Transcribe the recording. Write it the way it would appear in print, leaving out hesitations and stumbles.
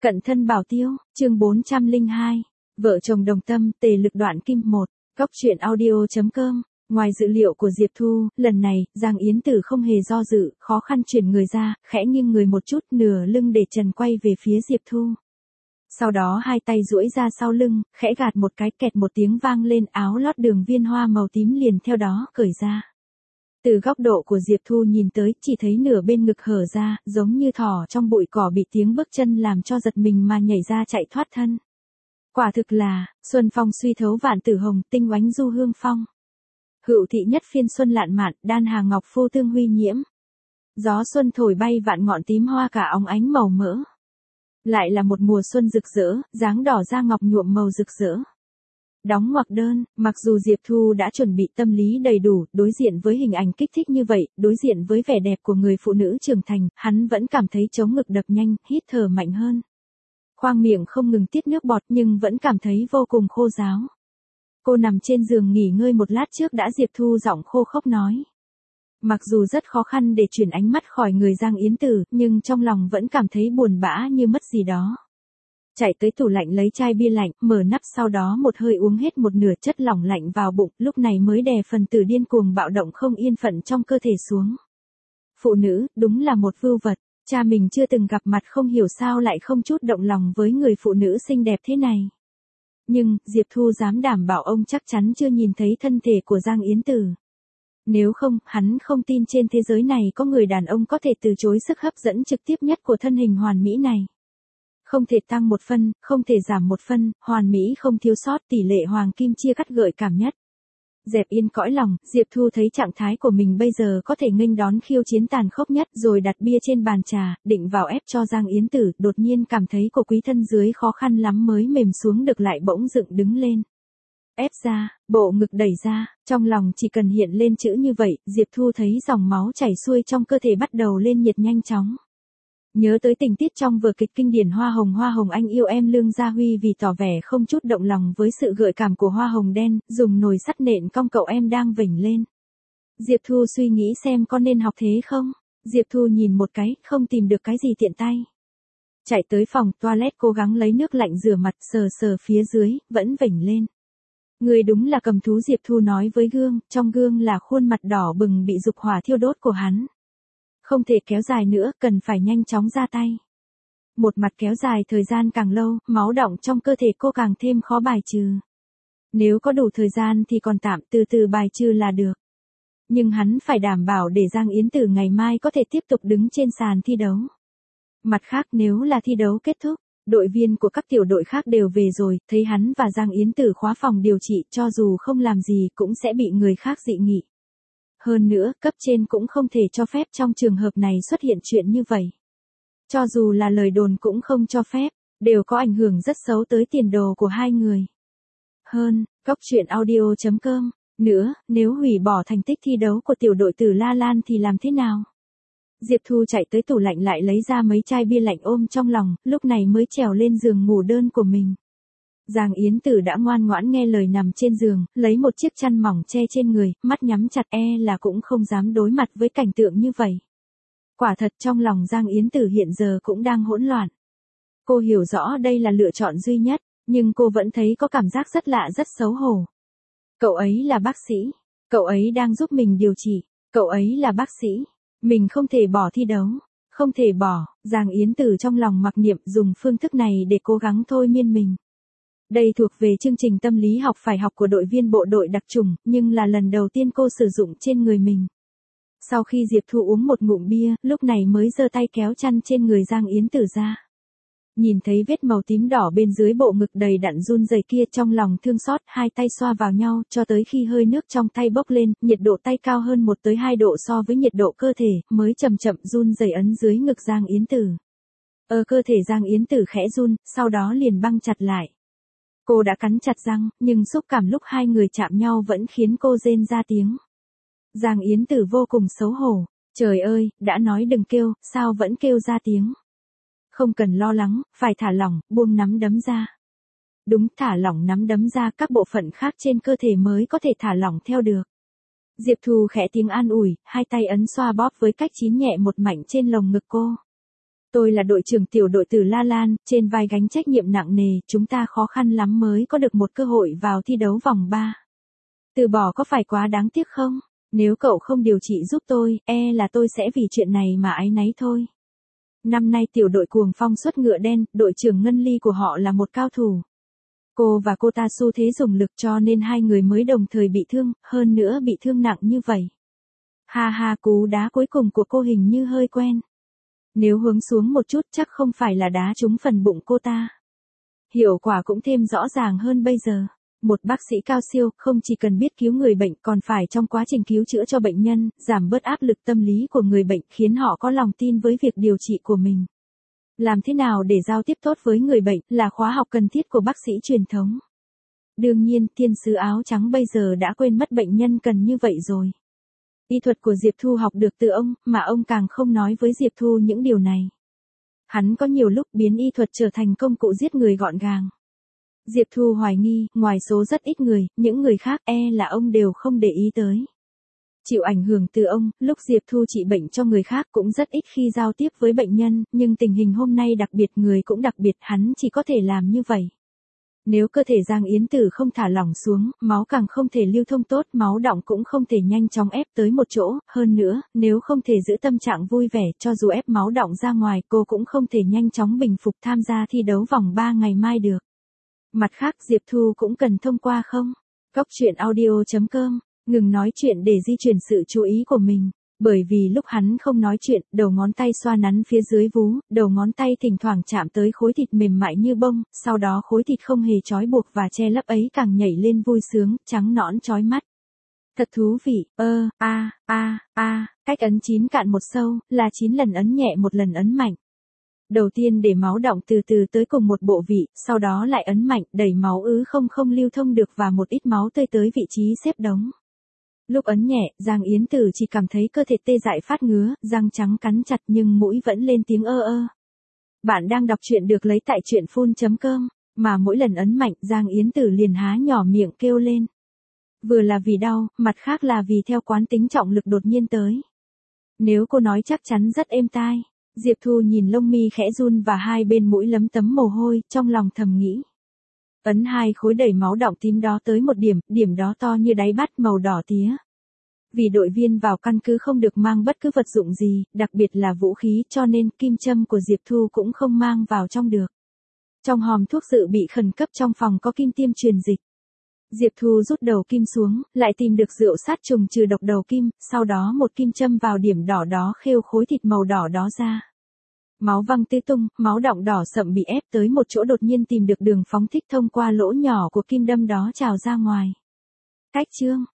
Cận thân bảo tiêu, chương 402. Vợ chồng đồng tâm, tề lực đoạn kim 1. Góc truyện audio.com. Ngoài dự liệu của Diệp Thu, lần này, Giang Yến Tử không hề do dự, khó khăn chuyển người ra, khẽ nghiêng người một chút, nửa lưng để trần quay về phía Diệp Thu. Sau đó hai tay duỗi ra sau lưng, khẽ gạt một cái, kẹt một tiếng vang lên, áo lót đường viên hoa màu tím liền theo đó cởi ra. Từ góc độ của Diệp Thu nhìn tới, chỉ thấy nửa bên ngực hở ra, giống như thỏ trong bụi cỏ bị tiếng bước chân làm cho giật mình mà nhảy ra chạy thoát thân. Quả thực là, xuân phong suy thấu vạn tử hồng, tinh oánh du hương phong. Hữu thị nhất phiên xuân lạn mạn, đan hà ngọc phu tương huy nhiễm. Gió xuân thổi bay vạn ngọn tím hoa cả óng ánh màu mỡ. Lại là một mùa xuân rực rỡ, dáng đỏ da ngọc nhuộm màu rực rỡ. Đóng ngoặc đơn, mặc dù Diệp Thu đã chuẩn bị tâm lý đầy đủ, đối diện với hình ảnh kích thích như vậy, đối diện với vẻ đẹp của người phụ nữ trưởng thành, hắn vẫn cảm thấy chống ngực đập nhanh, hít thở mạnh hơn. Khoang miệng không ngừng tiết nước bọt nhưng vẫn cảm thấy vô cùng khô ráo. Cô nằm trên giường nghỉ ngơi một lát trước đã Diệp Thu giọng khô khốc nói. Mặc dù rất khó khăn để chuyển ánh mắt khỏi người Giang Yến Tử, nhưng trong lòng vẫn cảm thấy buồn bã như mất gì đó. Chạy tới tủ lạnh lấy chai bia lạnh, mở nắp sau đó một hơi uống hết một nửa chất lỏng lạnh vào bụng, lúc này mới đè phần tử điên cuồng bạo động không yên phận trong cơ thể xuống. Phụ nữ, đúng là một vưu vật, cha mình chưa từng gặp mặt không hiểu sao lại không chút động lòng với người phụ nữ xinh đẹp thế này. Nhưng, Diệp Thu dám đảm bảo ông chắc chắn chưa nhìn thấy thân thể của Giang Yến Tử. Nếu không, hắn không tin trên thế giới này có người đàn ông có thể từ chối sức hấp dẫn trực tiếp nhất của thân hình hoàn mỹ này. Không thể tăng một phân, không thể giảm một phân, hoàn mỹ không thiếu sót, tỷ lệ hoàng kim chia cắt gợi cảm nhất. Dẹp yên cõi lòng, Diệp Thu thấy trạng thái của mình bây giờ có thể nghênh đón khiêu chiến tàn khốc nhất, rồi đặt bia trên bàn trà, định vào ép cho Giang Yến Tử, đột nhiên cảm thấy cổ quý thân dưới khó khăn lắm mới mềm xuống được lại bỗng dựng đứng lên. Ép ra, bộ ngực đẩy ra, trong lòng chỉ cần hiện lên chữ như vậy, Diệp Thu thấy dòng máu chảy xuôi trong cơ thể bắt đầu lên nhiệt nhanh chóng. Nhớ tới tình tiết trong vở kịch kinh điển Hoa Hồng anh yêu em Lương Gia Huy vì tỏ vẻ không chút động lòng với sự gợi cảm của hoa hồng đen, dùng nồi sắt nện cong cậu em đang vểnh lên. Diệp Thu suy nghĩ xem có nên học thế không? Diệp Thu nhìn một cái, không tìm được cái gì tiện tay. Chạy tới phòng toilet cố gắng lấy nước lạnh rửa mặt sờ phía dưới, vẫn vểnh lên. Người đúng là cầm thú Diệp Thu nói với gương, trong gương là khuôn mặt đỏ bừng bị dục hỏa thiêu đốt của hắn. Không thể kéo dài nữa, cần phải nhanh chóng ra tay. Một mặt kéo dài thời gian càng lâu, máu đọng trong cơ thể cô càng thêm khó bài trừ. Nếu có đủ thời gian thì còn tạm từ từ bài trừ là được. Nhưng hắn phải đảm bảo để Giang Yến Tử ngày mai có thể tiếp tục đứng trên sàn thi đấu. Mặt khác nếu là thi đấu kết thúc, đội viên của các tiểu đội khác đều về rồi, thấy hắn và Giang Yến Tử khóa phòng điều trị cho dù không làm gì cũng sẽ bị người khác dị nghị. Hơn nữa, cấp trên cũng không thể cho phép trong trường hợp này xuất hiện chuyện như vậy. Cho dù là lời đồn cũng không cho phép, đều có ảnh hưởng rất xấu tới tiền đồ của hai người. Hơn, góc truyện audio.com. Nữa, nếu hủy bỏ thành tích thi đấu của tiểu đội Tử La Lan thì làm thế nào? Diệp Thu chạy tới tủ lạnh lại lấy ra mấy chai bia lạnh ôm trong lòng, lúc này mới trèo lên giường ngủ đơn của mình. Giang Yến Tử đã ngoan ngoãn nghe lời nằm trên giường, lấy một chiếc chăn mỏng che trên người, mắt nhắm chặt là cũng không dám đối mặt với cảnh tượng như vậy. Quả thật trong lòng Giang Yến Tử hiện giờ cũng đang hỗn loạn. Cô hiểu rõ đây là lựa chọn duy nhất, nhưng cô vẫn thấy có cảm giác rất lạ rất xấu hổ. Cậu ấy là bác sĩ, cậu ấy đang giúp mình điều trị, cậu ấy là bác sĩ, mình không thể bỏ thi đấu, không thể bỏ, Giang Yến Tử trong lòng mặc niệm dùng phương thức này để cố gắng thôi miên mình. Đây thuộc về chương trình tâm lý học phải học của đội viên bộ đội đặc chủng, nhưng là lần đầu tiên cô sử dụng trên người mình. Sau khi Diệp Thu uống một ngụm bia, lúc này mới giơ tay kéo chăn trên người Giang Yến Tử ra. Nhìn thấy vết màu tím đỏ bên dưới bộ ngực đầy đặn run rẩy kia trong lòng thương xót, hai tay xoa vào nhau cho tới khi hơi nước trong tay bốc lên, nhiệt độ tay cao hơn 1 tới 2 độ so với nhiệt độ cơ thể, mới chậm chậm run rẩy ấn dưới ngực Giang Yến Tử. Cơ thể Giang Yến Tử khẽ run, sau đó liền băng chặt lại. Cô đã cắn chặt răng, nhưng xúc cảm lúc hai người chạm nhau vẫn khiến cô rên ra tiếng. Giang Yến Tử vô cùng xấu hổ. Trời ơi, đã nói đừng kêu, sao vẫn kêu ra tiếng. Không cần lo lắng, phải thả lỏng, buông nắm đấm ra. Đúng, thả lỏng nắm đấm ra, các bộ phận khác trên cơ thể mới có thể thả lỏng theo được. Diệp Thu khẽ tiếng an ủi, hai tay ấn xoa bóp với cách chín nhẹ một mảnh trên lồng ngực cô. Tôi là đội trưởng tiểu đội Từ La Lan, trên vai gánh trách nhiệm nặng nề, chúng ta khó khăn lắm mới có được một cơ hội vào thi đấu vòng 3. Từ bỏ có phải quá đáng tiếc không? Nếu cậu không điều trị giúp tôi, là tôi sẽ vì chuyện này mà áy náy thôi. Năm nay tiểu đội Cuồng Phong xuất ngựa đen, đội trưởng Ngân Ly của họ là một cao thủ. Cô và cô ta xu thế dùng lực cho nên hai người mới đồng thời bị thương, hơn nữa bị thương nặng như vậy. Ha ha, cú đá cuối cùng của cô hình như hơi quen. Nếu hướng xuống một chút chắc không phải là đá trúng phần bụng cô ta. Hiệu quả cũng thêm rõ ràng hơn bây giờ. Một bác sĩ cao siêu không chỉ cần biết cứu người bệnh còn phải trong quá trình cứu chữa cho bệnh nhân, giảm bớt áp lực tâm lý của người bệnh khiến họ có lòng tin với việc điều trị của mình. Làm thế nào để giao tiếp tốt với người bệnh là khóa học cần thiết của bác sĩ truyền thống. Đương nhiên, thiên sứ áo trắng bây giờ đã quên mất bệnh nhân cần như vậy rồi. Y thuật của Diệp Thu học được từ ông, mà ông càng không nói với Diệp Thu những điều này. Hắn có nhiều lúc biến y thuật trở thành công cụ giết người gọn gàng. Diệp Thu hoài nghi, ngoài số rất ít người, những người khác là ông đều không để ý tới. Chịu ảnh hưởng từ ông, lúc Diệp Thu trị bệnh cho người khác cũng rất ít khi giao tiếp với bệnh nhân, nhưng tình hình hôm nay đặc biệt, người cũng đặc biệt, hắn chỉ có thể làm như vậy. Nếu cơ thể Giang Yến Tử không thả lỏng xuống, máu càng không thể lưu thông tốt, máu đọng cũng không thể nhanh chóng ép tới một chỗ, hơn nữa, nếu không thể giữ tâm trạng vui vẻ, cho dù ép máu đọng ra ngoài, cô cũng không thể nhanh chóng bình phục tham gia thi đấu vòng 3 ngày mai được. Mặt khác Diệp Thu cũng cần thông qua không? Cóc truyện audio.com, ngừng nói chuyện để di chuyển sự chú ý của mình. Bởi vì lúc hắn không nói chuyện, đầu ngón tay xoa nắn phía dưới vú, đầu ngón tay thỉnh thoảng chạm tới khối thịt mềm mại như bông, sau đó khối thịt không hề trói buộc và che lấp ấy càng nhảy lên vui sướng, trắng nõn chói mắt. Thật thú vị, cách ấn 9 cạn một sâu, là 9 lần ấn nhẹ một lần ấn mạnh. Đầu tiên để máu đọng từ từ tới cùng một bộ vị, sau đó lại ấn mạnh, đẩy máu ứ không lưu thông được và một ít máu tươi tới vị trí xếp đống. Lúc ấn nhẹ, Giang Yến Tử chỉ cảm thấy cơ thể tê dại phát ngứa, răng trắng cắn chặt nhưng mũi vẫn lên tiếng ơ. Bạn đang đọc truyện được lấy tại truyện.com, mà mỗi lần ấn mạnh Giang Yến Tử liền há nhỏ miệng kêu lên. Vừa là vì đau, mặt khác là vì theo quán tính trọng lực đột nhiên tới. Nếu cô nói chắc chắn rất êm tai. Diệp Thu nhìn lông mi khẽ run và hai bên mũi lấm tấm mồ hôi, trong lòng thầm nghĩ. Ấn 2 khối đẩy máu đọng tím đó tới một điểm đó to như đáy bát màu đỏ tía. Vì đội viên vào căn cứ không được mang bất cứ vật dụng gì, đặc biệt là vũ khí, cho nên kim châm của Diệp Thu cũng không mang vào trong được. Trong hòm thuốc dự bị khẩn cấp trong phòng có kim tiêm truyền dịch. Diệp Thu rút đầu kim xuống, lại tìm được rượu sát trùng trừ độc đầu kim, sau đó một kim châm vào điểm đỏ đó khêu khối thịt màu đỏ đó ra. Máu văng tứ tung, máu đọng đỏ sậm bị ép tới một chỗ đột nhiên tìm được đường phóng thích thông qua lỗ nhỏ của kim đâm đó trào ra ngoài. Cách chương